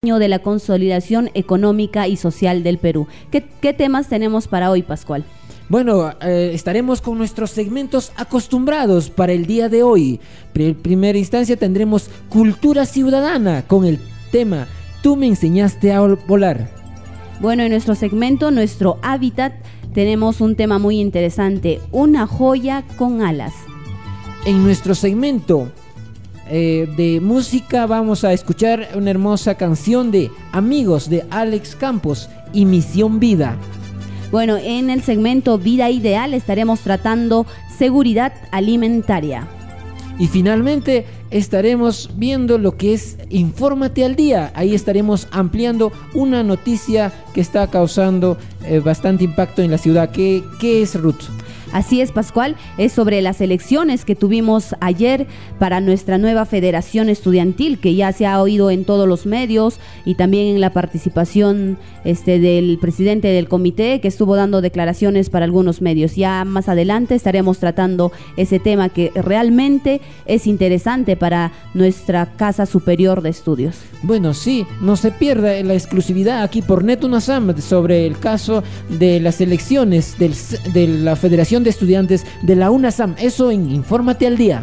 de la consolidación económica y social del Perú. ¿Qué temas tenemos para hoy, Pascual? Bueno, estaremos con nuestros segmentos acostumbrados para el día de hoy. En primera instancia tendremos Cultura Ciudadana con el tema Tú me enseñaste a volar. Bueno, en nuestro segmento, Nuestro Hábitat, tenemos un tema muy interesante, una joya con alas. En nuestro segmento de música vamos a escuchar una hermosa canción de Amigos de Alex Campos y Misión Vida. Bueno, en el segmento Vida Ideal estaremos tratando seguridad alimentaria. Y finalmente estaremos viendo lo que es Infórmate al Día. Ahí estaremos ampliando una noticia que está causando bastante impacto en la ciudad. ¿Qué es, Ruth? Así es, Pascual, es sobre las elecciones que tuvimos ayer para nuestra nueva federación estudiantil, que ya se ha oído en todos los medios y también en la participación del presidente del comité, que estuvo dando declaraciones para algunos medios. Ya más adelante estaremos tratando ese tema que realmente es interesante para nuestra Casa Superior de Estudios. Bueno, sí, no se pierda la exclusividad aquí por NetUNASAM sobre el caso de las elecciones de la Federación de Estudiantes de la UNASAM. Eso en Infórmate al Día.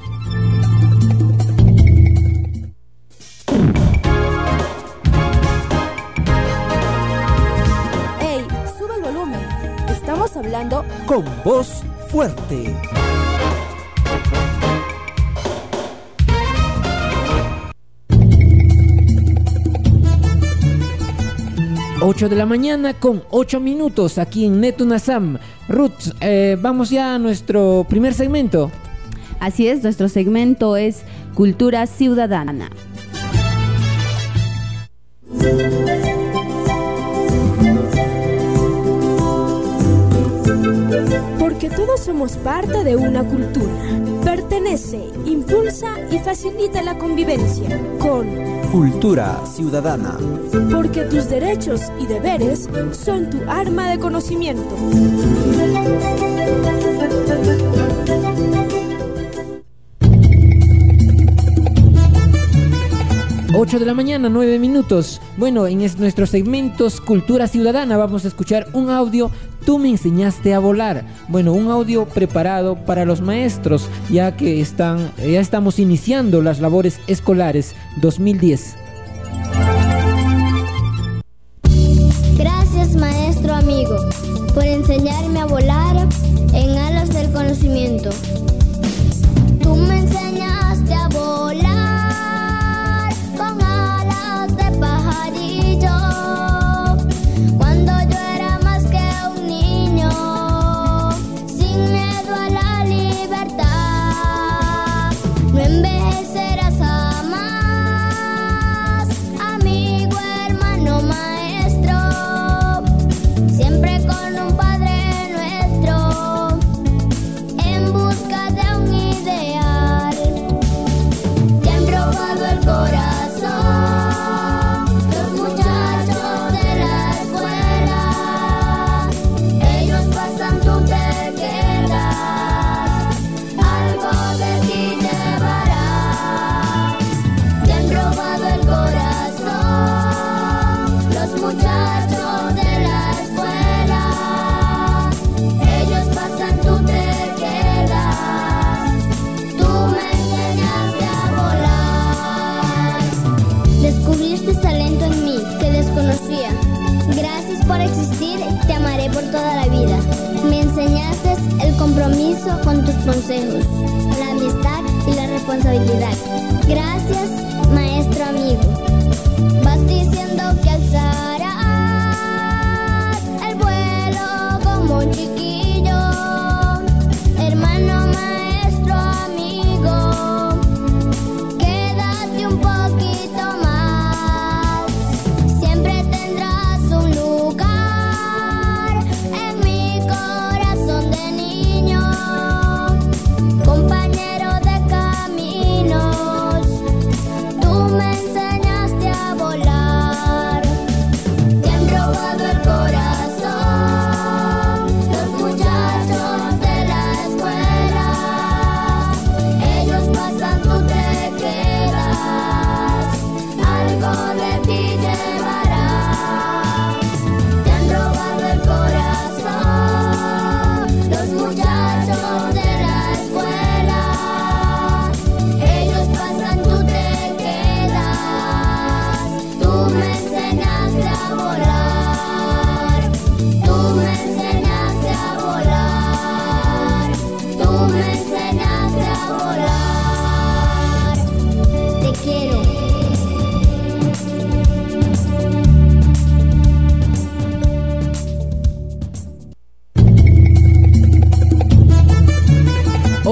¡Ey! Sube el volumen. Estamos hablando con voz fuerte. 8 de la mañana con 8 minutos aquí en NetUNASAM. Ruth, vamos ya a nuestro primer segmento. Así es, nuestro segmento es Cultura Ciudadana. Porque todos somos parte de una cultura. Pertenece, impulsa y facilita la convivencia con Cultura Ciudadana. Porque tus derechos y deberes son tu arma de conocimiento. 8 de la mañana, 9 minutos. Bueno, en nuestros segmentos Cultura Ciudadana vamos a escuchar un audio, Tú me enseñaste a volar. Bueno, un audio preparado para los maestros, ya que ya estamos iniciando las labores escolares 2010. Gracias, maestro amigo, por enseñarme a volar en alas del conocimiento. Tú me enseñaste a volar con alas de pajarillo. Cuando yo era más que un niño, sin miedo a la libertad. No envejecerás jamás, amigo, hermano, maestro. Siempre con un Padre Nuestro, en busca de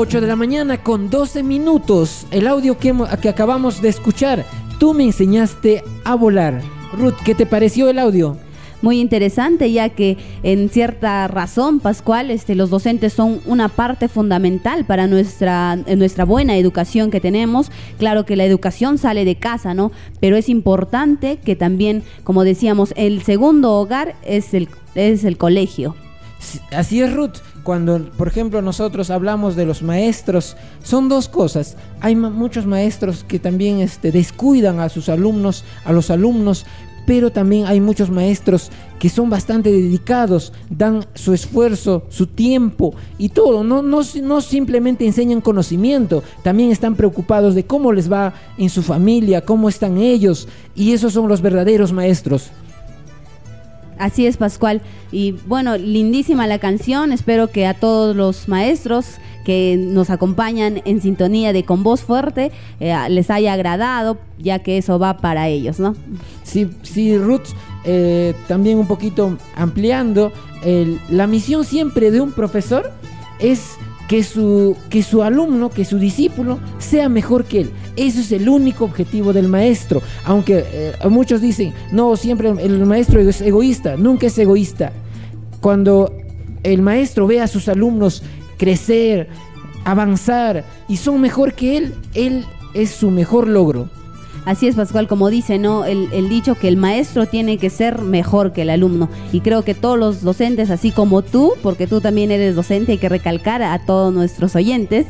8 de la mañana con 12 minutos. El audio que acabamos de escuchar, Tú me enseñaste a volar. Ruth, ¿qué te pareció el audio? Muy interesante, ya que en cierta razón, Pascual, los docentes son una parte fundamental para nuestra buena educación que tenemos. Claro que la educación sale de casa, ¿no? Pero es importante que también, como decíamos, el segundo hogar es el colegio. Así es, Ruth. Cuando, por ejemplo, nosotros hablamos de los maestros, son dos cosas. Hay muchos maestros que también descuidan a sus alumnos, pero también hay muchos maestros que son bastante dedicados, dan su esfuerzo, su tiempo y todo. No simplemente enseñan conocimiento, también están preocupados de cómo les va en su familia, cómo están ellos, y esos son los verdaderos maestros. Así es, Pascual. Y bueno, lindísima la canción. Espero que a todos los maestros que nos acompañan en sintonía de Con Voz Fuerte les haya agradado, ya que eso va para ellos, ¿no? Sí, Ruth, también un poquito ampliando, la misión siempre de un profesor es que su alumno, que su discípulo sea mejor que él. Eso es el único objetivo del maestro. Aunque muchos dicen, no, siempre el maestro es egoísta. Nunca es egoísta. Cuando el maestro ve a sus alumnos crecer, avanzar y son mejor que él es su mejor logro. Así es, Pascual, como dice, ¿no? El dicho que el maestro tiene que ser mejor que el alumno. Y creo que todos los docentes, así como tú, porque tú también eres docente, hay que recalcar a todos nuestros oyentes,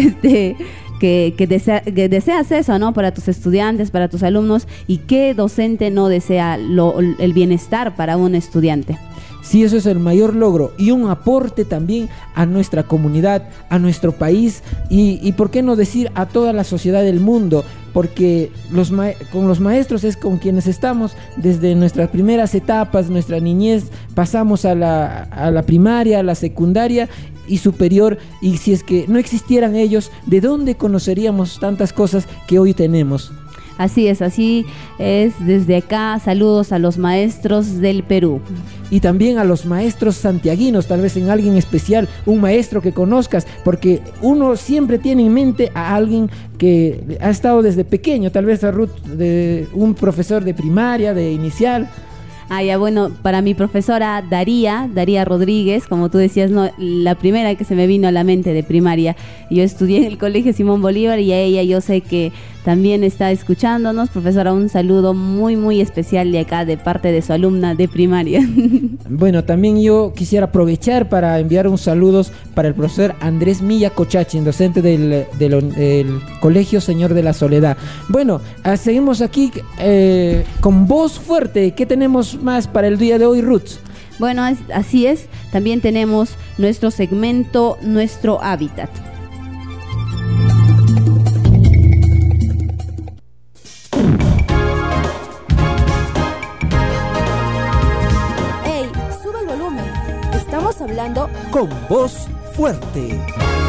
que deseas eso, ¿no? Para tus estudiantes, para tus alumnos. ¿Y qué docente no desea el bienestar para un estudiante? Sí, eso es el mayor logro y un aporte también a nuestra comunidad, a nuestro país y por qué no decir a toda la sociedad del mundo, porque con los maestros es con quienes estamos desde nuestras primeras etapas, nuestra niñez, pasamos a la primaria, a la secundaria y superior, y si es que no existieran ellos, ¿de dónde conoceríamos tantas cosas que hoy tenemos? Así es, desde acá, saludos a los maestros del Perú. Y también a los maestros santiaguinos, tal vez en alguien especial, un maestro que conozcas, porque uno siempre tiene en mente a alguien que ha estado desde pequeño, tal vez a Ruth, de un profesor de primaria, de inicial. Bueno, para mi profesora Daría Rodríguez, como tú decías, no, la primera que se me vino a la mente de primaria. Yo estudié en el Colegio Simón Bolívar y a ella yo sé que también está escuchándonos. Profesora, un saludo muy, muy especial de acá, de parte de su alumna de primaria. Bueno, también yo quisiera aprovechar para enviar un saludo para el profesor Andrés Milla Cochachi, docente del Colegio Señor de la Soledad. Bueno, seguimos aquí con Voz Fuerte. ¿Qué tenemos más para el día de hoy, Ruth? Bueno, así es. También tenemos nuestro segmento, Nuestro Hábitat. ¡Ey! Sube el volumen. Estamos hablando Con Voz Fuerte.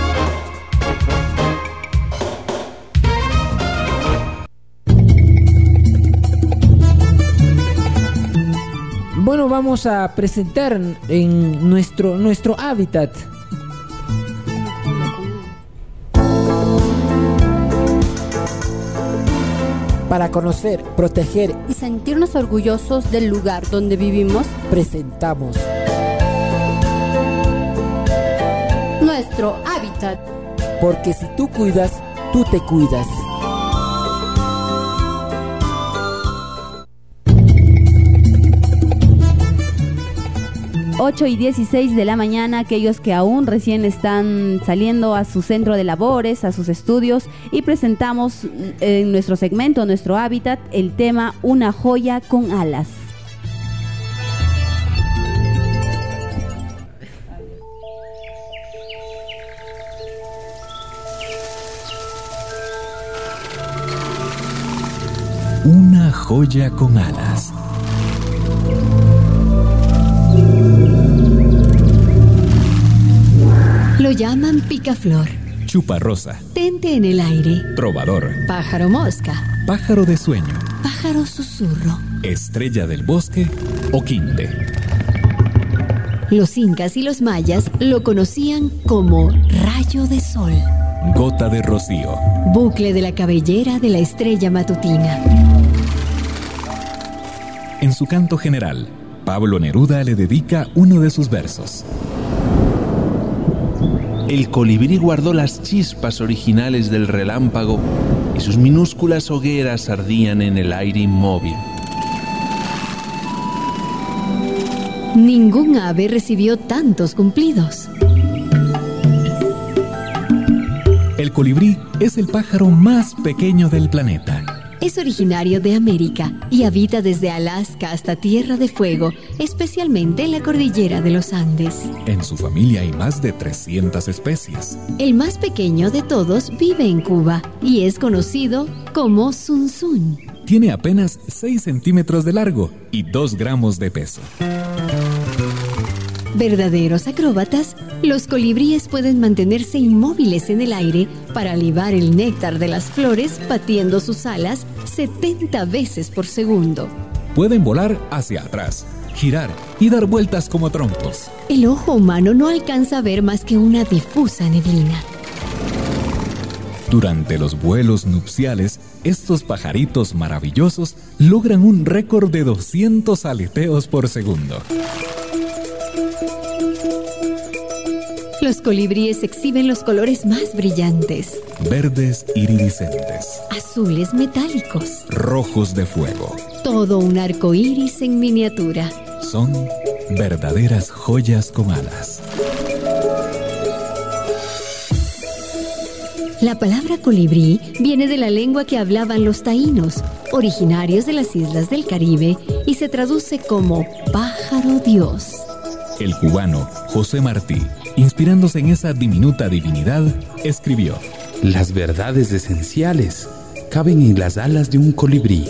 Bueno, vamos a presentar en nuestro hábitat. Para conocer, proteger y sentirnos orgullosos del lugar donde vivimos, presentamos nuestro hábitat. Porque si tú cuidas, tú te cuidas. Ocho y 16 de la mañana, aquellos que aún recién están saliendo a su centro de labores, a sus estudios, y presentamos en nuestro segmento, Nuestro Hábitat, el tema Una joya con alas. Una joya con alas. Lo llaman picaflor, Chuparrosa, tente en el aire, trovador, pájaro mosca, pájaro de sueño, pájaro susurro, estrella del bosque o quinte. Los incas y los mayas lo conocían como rayo de sol. sol. Gota de rocío. Bucle de la cabellera de la estrella matutina. En su canto general, Pablo Neruda le dedica uno de sus versos. El colibrí guardó las chispas originales del relámpago y sus minúsculas hogueras ardían en el aire inmóvil. Ningún ave recibió tantos cumplidos. El colibrí es el pájaro más pequeño del planeta. Es originario de América y habita desde Alaska hasta Tierra de Fuego, especialmente en la cordillera de los Andes. En su familia hay más de 300 especies. El más pequeño de todos vive en Cuba y es conocido como zunzún. Tiene apenas 6 centímetros de largo y 2 gramos de peso. Verdaderos acróbatas, los colibríes pueden mantenerse inmóviles en el aire para libar el néctar de las flores batiendo sus alas 70 veces por segundo. Pueden volar hacia atrás, girar y dar vueltas como trompos. El ojo humano no alcanza a ver más que una difusa neblina. Durante los vuelos nupciales, estos pajaritos maravillosos logran un récord de 200 aleteos por segundo. Los colibríes exhiben los colores más brillantes. Verdes iridiscentes. Azules metálicos. Rojos de fuego. Todo un arco iris en miniatura. Son verdaderas joyas con alas. La palabra colibrí viene de la lengua que hablaban los taínos, originarios de las islas del Caribe, y se traduce como pájaro dios. El cubano José Martí, inspirándose en esa diminuta divinidad, escribió: Las verdades esenciales caben en las alas de un colibrí.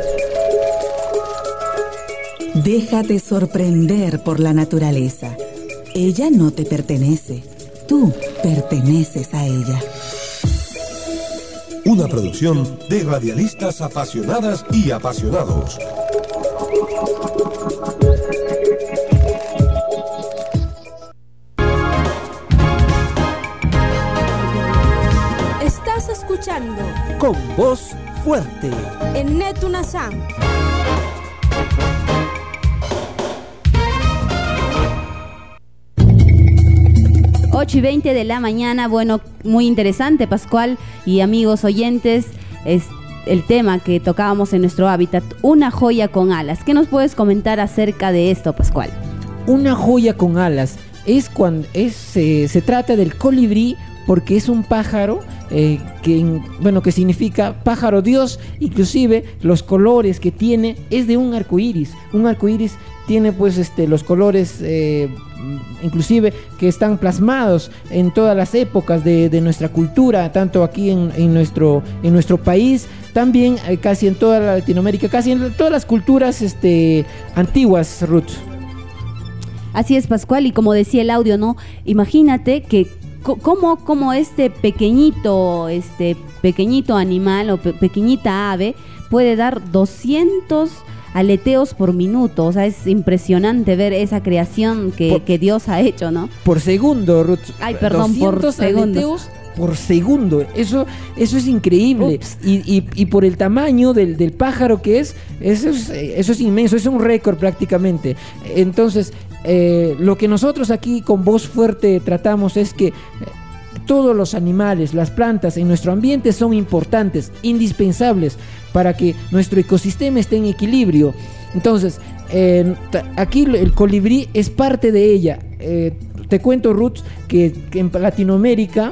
Déjate sorprender por la naturaleza. Ella no te pertenece, tú perteneces a ella. Una producción de radialistas apasionadas y apasionados. Estás escuchando Con voz fuerte en Netunazam. Ocho y 20 de la mañana. Bueno, muy interesante, Pascual y amigos oyentes, es el tema que tocábamos en nuestro hábitat, una joya con alas. ¿Qué nos puedes comentar acerca de esto, Pascual? Una joya con alas es cuando se trata del colibrí, porque es un pájaro que significa pájaro dios. Inclusive los colores que tiene es de un arco iris. Un arco iris tiene pues los colores inclusive que están plasmados en todas las épocas de nuestra cultura, tanto aquí en nuestro país, también casi en toda la Latinoamérica, casi en todas las culturas antiguas, Ruth. Así es, Pascual, y como decía el audio, ¿no? Imagínate que como este pequeñito animal o pequeñita ave puede dar 200 aleteos por minuto. O sea, es impresionante ver esa creación que Dios ha hecho, ¿no? Por segundo, Ruth. Ay, perdón, por segundo. Aleteos por segundo. Eso es increíble. Y por el tamaño del pájaro que es, eso es inmenso, es un récord prácticamente. Entonces, lo que nosotros aquí con Voz Fuerte tratamos es que todos los animales, las plantas en nuestro ambiente son importantes, indispensables para que nuestro ecosistema esté en equilibrio. Entonces, aquí el colibrí es parte de ella. Te cuento, Ruth, que en Latinoamérica,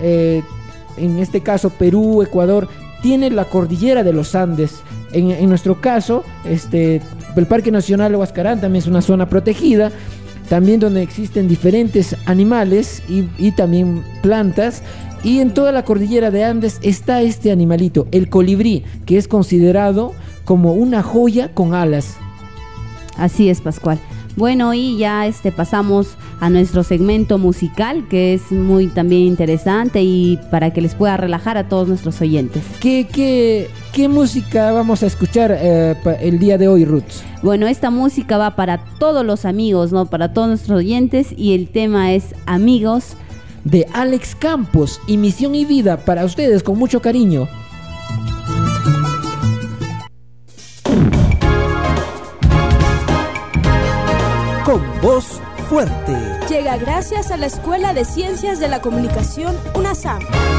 en este caso Perú, Ecuador, tiene la cordillera de los Andes. En nuestro caso, el Parque Nacional de Huascarán también es una zona protegida, también donde existen diferentes animales y también plantas. Y en toda la cordillera de Andes está este animalito, el colibrí, que es considerado como una joya con alas. Así es, Pascual. Bueno, y ya pasamos a nuestro segmento musical, que es muy también interesante y para que les pueda relajar a todos nuestros oyentes. ¿Qué música vamos a escuchar el día de hoy, Ruth? Bueno, esta música va para todos los amigos, ¿no? Para todos nuestros oyentes, y el tema es Amigos de Alex Campos y Misión y Vida para ustedes con mucho cariño. Con voz fuerte. Llega gracias a la Escuela de Ciencias de la Comunicación UNASAM.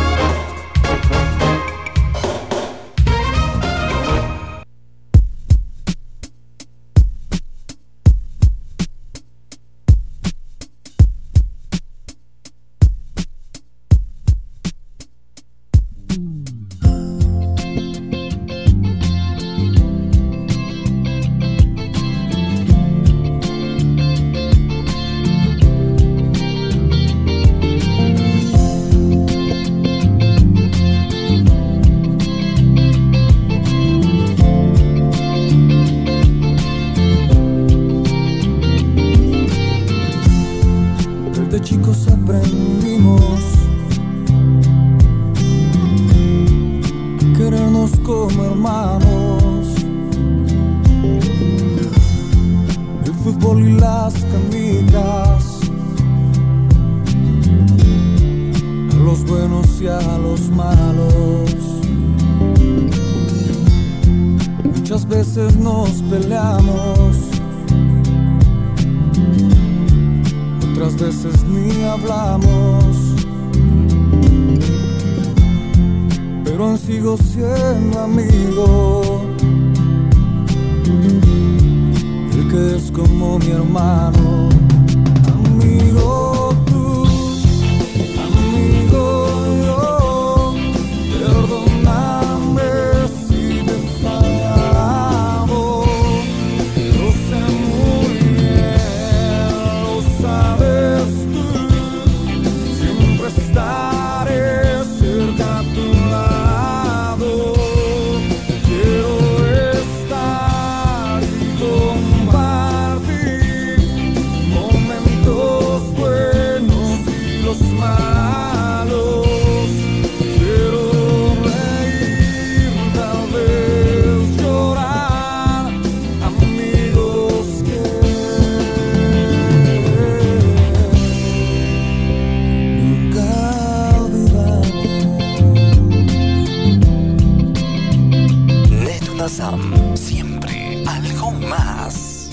Siempre algo más.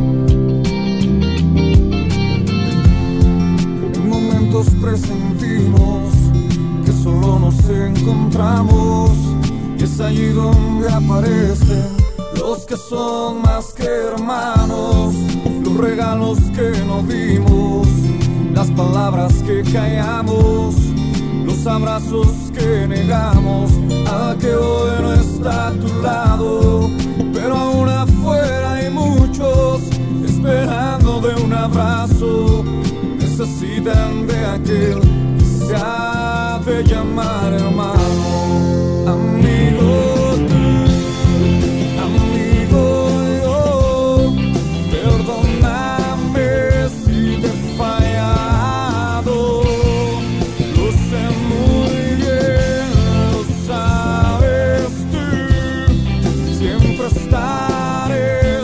En momentos presentimos que solo nos encontramos, y es allí donde aparecen los que son más que hermanos, los regalos que nos dimos, las palabras que callamos, los abrazos que negamos, a que hoy no está a tu lado, pero aún afuera hay muchos esperando de un abrazo, necesitan de aquel que se ha de llamar hermano, amigo tú, amigo yo, perdóname si te he fallado, lo sé muy bien, lo sabes tú, siempre estaré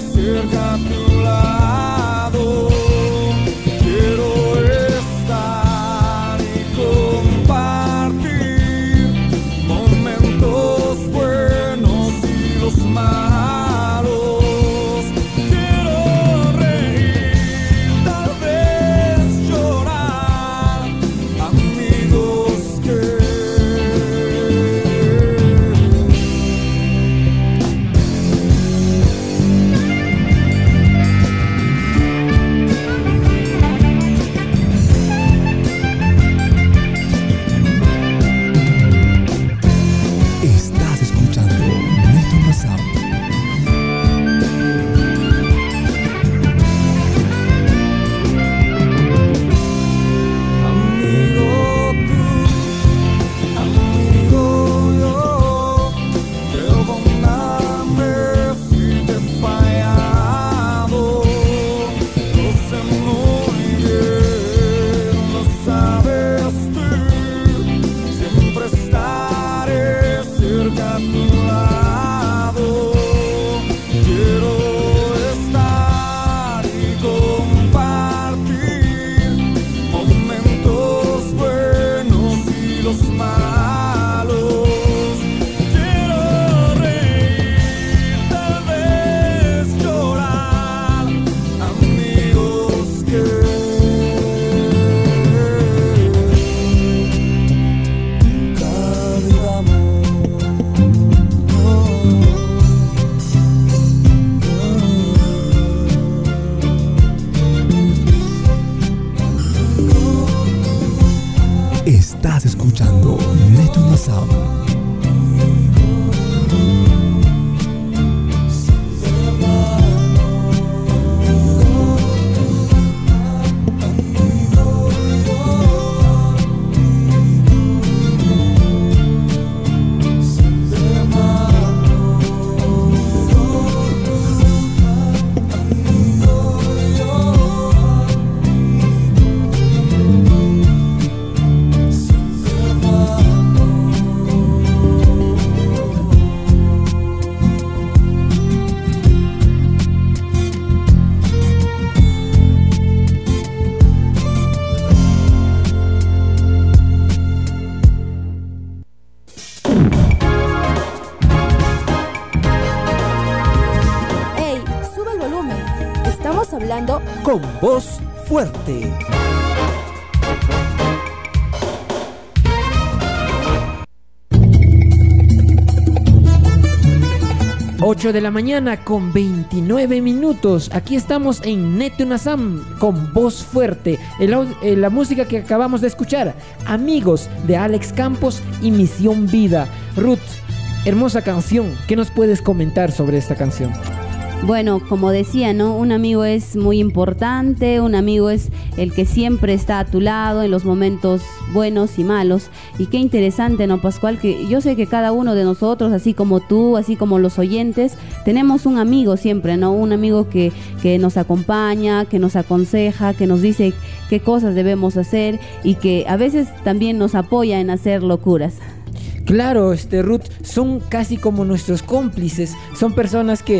Estás escuchando Netuna Sound. 8 de la mañana con 29 minutos. Aquí estamos en Netuna Sound con Voz Fuerte. La música que acabamos de escuchar, Amigos, de Alex Campos y Misión Vida. Ruth, hermosa canción. ¿Qué nos puedes comentar sobre esta canción? Bueno, como decía, ¿no? Un amigo es muy importante, un amigo es el que siempre está a tu lado en los momentos buenos y malos. Y qué interesante, ¿no, Pascual? Que yo sé que cada uno de nosotros, así como tú, así como los oyentes, tenemos un amigo siempre, ¿no? Un amigo que nos acompaña, que nos aconseja, que nos dice qué cosas debemos hacer y que a veces también nos apoya en hacer locuras. Claro, Ruth, son casi como nuestros cómplices, son personas que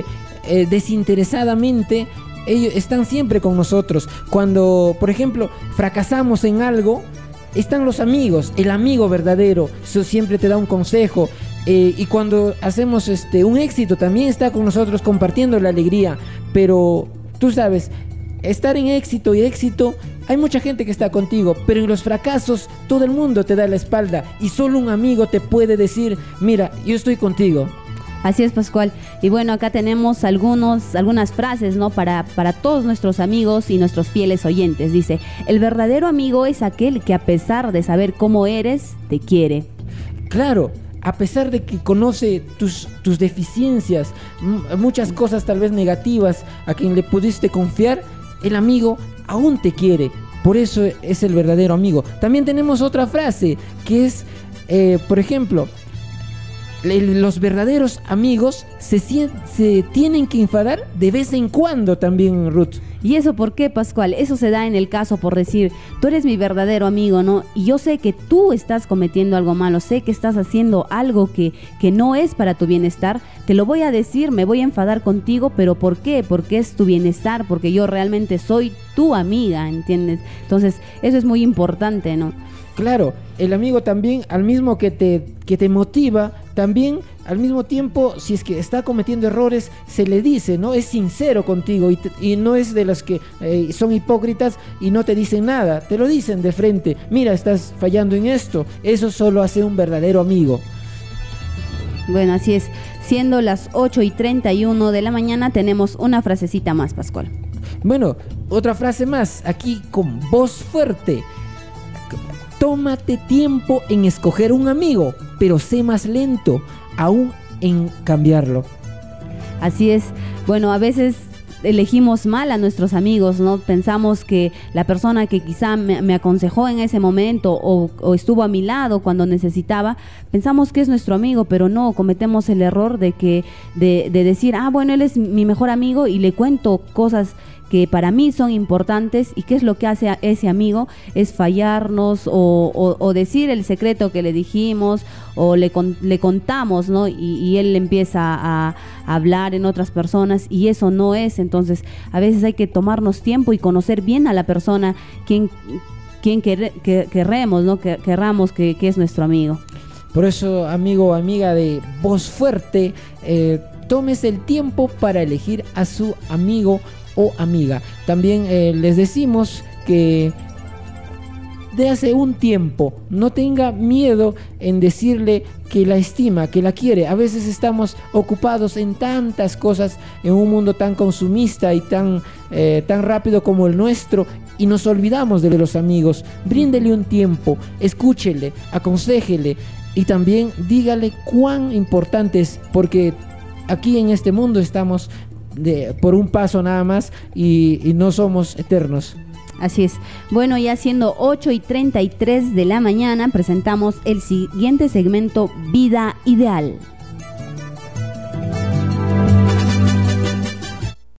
desinteresadamente ellos están siempre con nosotros. Cuando, por ejemplo, fracasamos en algo, están los amigos, el amigo verdadero, eso siempre te da un consejo. Y cuando hacemos un éxito, también está con nosotros compartiendo la alegría. Pero tú sabes, estar en éxito y éxito, hay mucha gente que está contigo, pero en los fracasos todo el mundo te da la espalda y solo un amigo te puede decir, mira, yo estoy contigo. Así es, Pascual. Y bueno, acá tenemos algunas frases, ¿no? Para todos nuestros amigos y nuestros fieles oyentes. Dice, el verdadero amigo es aquel que a pesar de saber cómo eres, te quiere. Claro, a pesar de que conoce tus deficiencias, muchas cosas tal vez negativas a quien le pudiste confiar, el amigo aún te quiere. Por eso es el verdadero amigo. También tenemos otra frase que es, por ejemplo, los verdaderos amigos se tienen que enfadar de vez en cuando también, Ruth. ¿Y eso por qué, Pascual? Eso se da en el caso por decir, tú eres mi verdadero amigo, ¿no? Y yo sé que tú estás cometiendo algo malo, sé que estás haciendo algo que no es para tu bienestar. Te lo voy a decir, me voy a enfadar contigo, pero ¿por qué? Porque es tu bienestar, porque yo realmente soy tu amiga, ¿entiendes? Entonces, eso es muy importante, ¿no? Claro, el amigo también, al mismo que te motiva, también al mismo tiempo, si es que está cometiendo errores, se le dice, ¿no? Es sincero contigo y no es de los que son hipócritas y no te dicen nada, te lo dicen de frente. Mira, estás fallando en esto. Eso solo hace un verdadero amigo. Bueno, así es. Siendo las 8:31 de la mañana, tenemos una frasecita más, Pascual. Bueno, otra frase más, aquí con Voz Fuerte. Tómate tiempo en escoger un amigo, pero sé más lento aún en cambiarlo. Así es. Bueno, a veces elegimos mal a nuestros amigos, ¿no? Pensamos que la persona que quizá me aconsejó en ese momento o estuvo a mi lado cuando necesitaba, pensamos que es nuestro amigo, pero no, cometemos el error de decir, bueno, él es mi mejor amigo y le cuento cosas que para mí son importantes. ¿Y qué es lo que hace a ese amigo? Es fallarnos o decir el secreto que le dijimos o le contamos, ¿no? Y él empieza a hablar en otras personas y eso no es. Entonces a veces hay que tomarnos tiempo y conocer bien a la persona quien querremos, ¿no? Querramos que es nuestro amigo. Por eso, amigo o amiga de Voz Fuerte, tómese el tiempo para elegir a su amigo o amiga. También les decimos que dése un tiempo, no tenga miedo en decirle que la estima, que la quiere. A veces estamos ocupados en tantas cosas, en un mundo tan consumista y tan rápido como el nuestro, y nos olvidamos de los amigos. Bríndele un tiempo, escúchele, aconséjele y también dígale cuán importante es, porque aquí en este mundo estamos por un paso nada más y no somos eternos. Así es. Bueno, ya siendo 8:33 de la mañana, presentamos el siguiente segmento, Vida Ideal.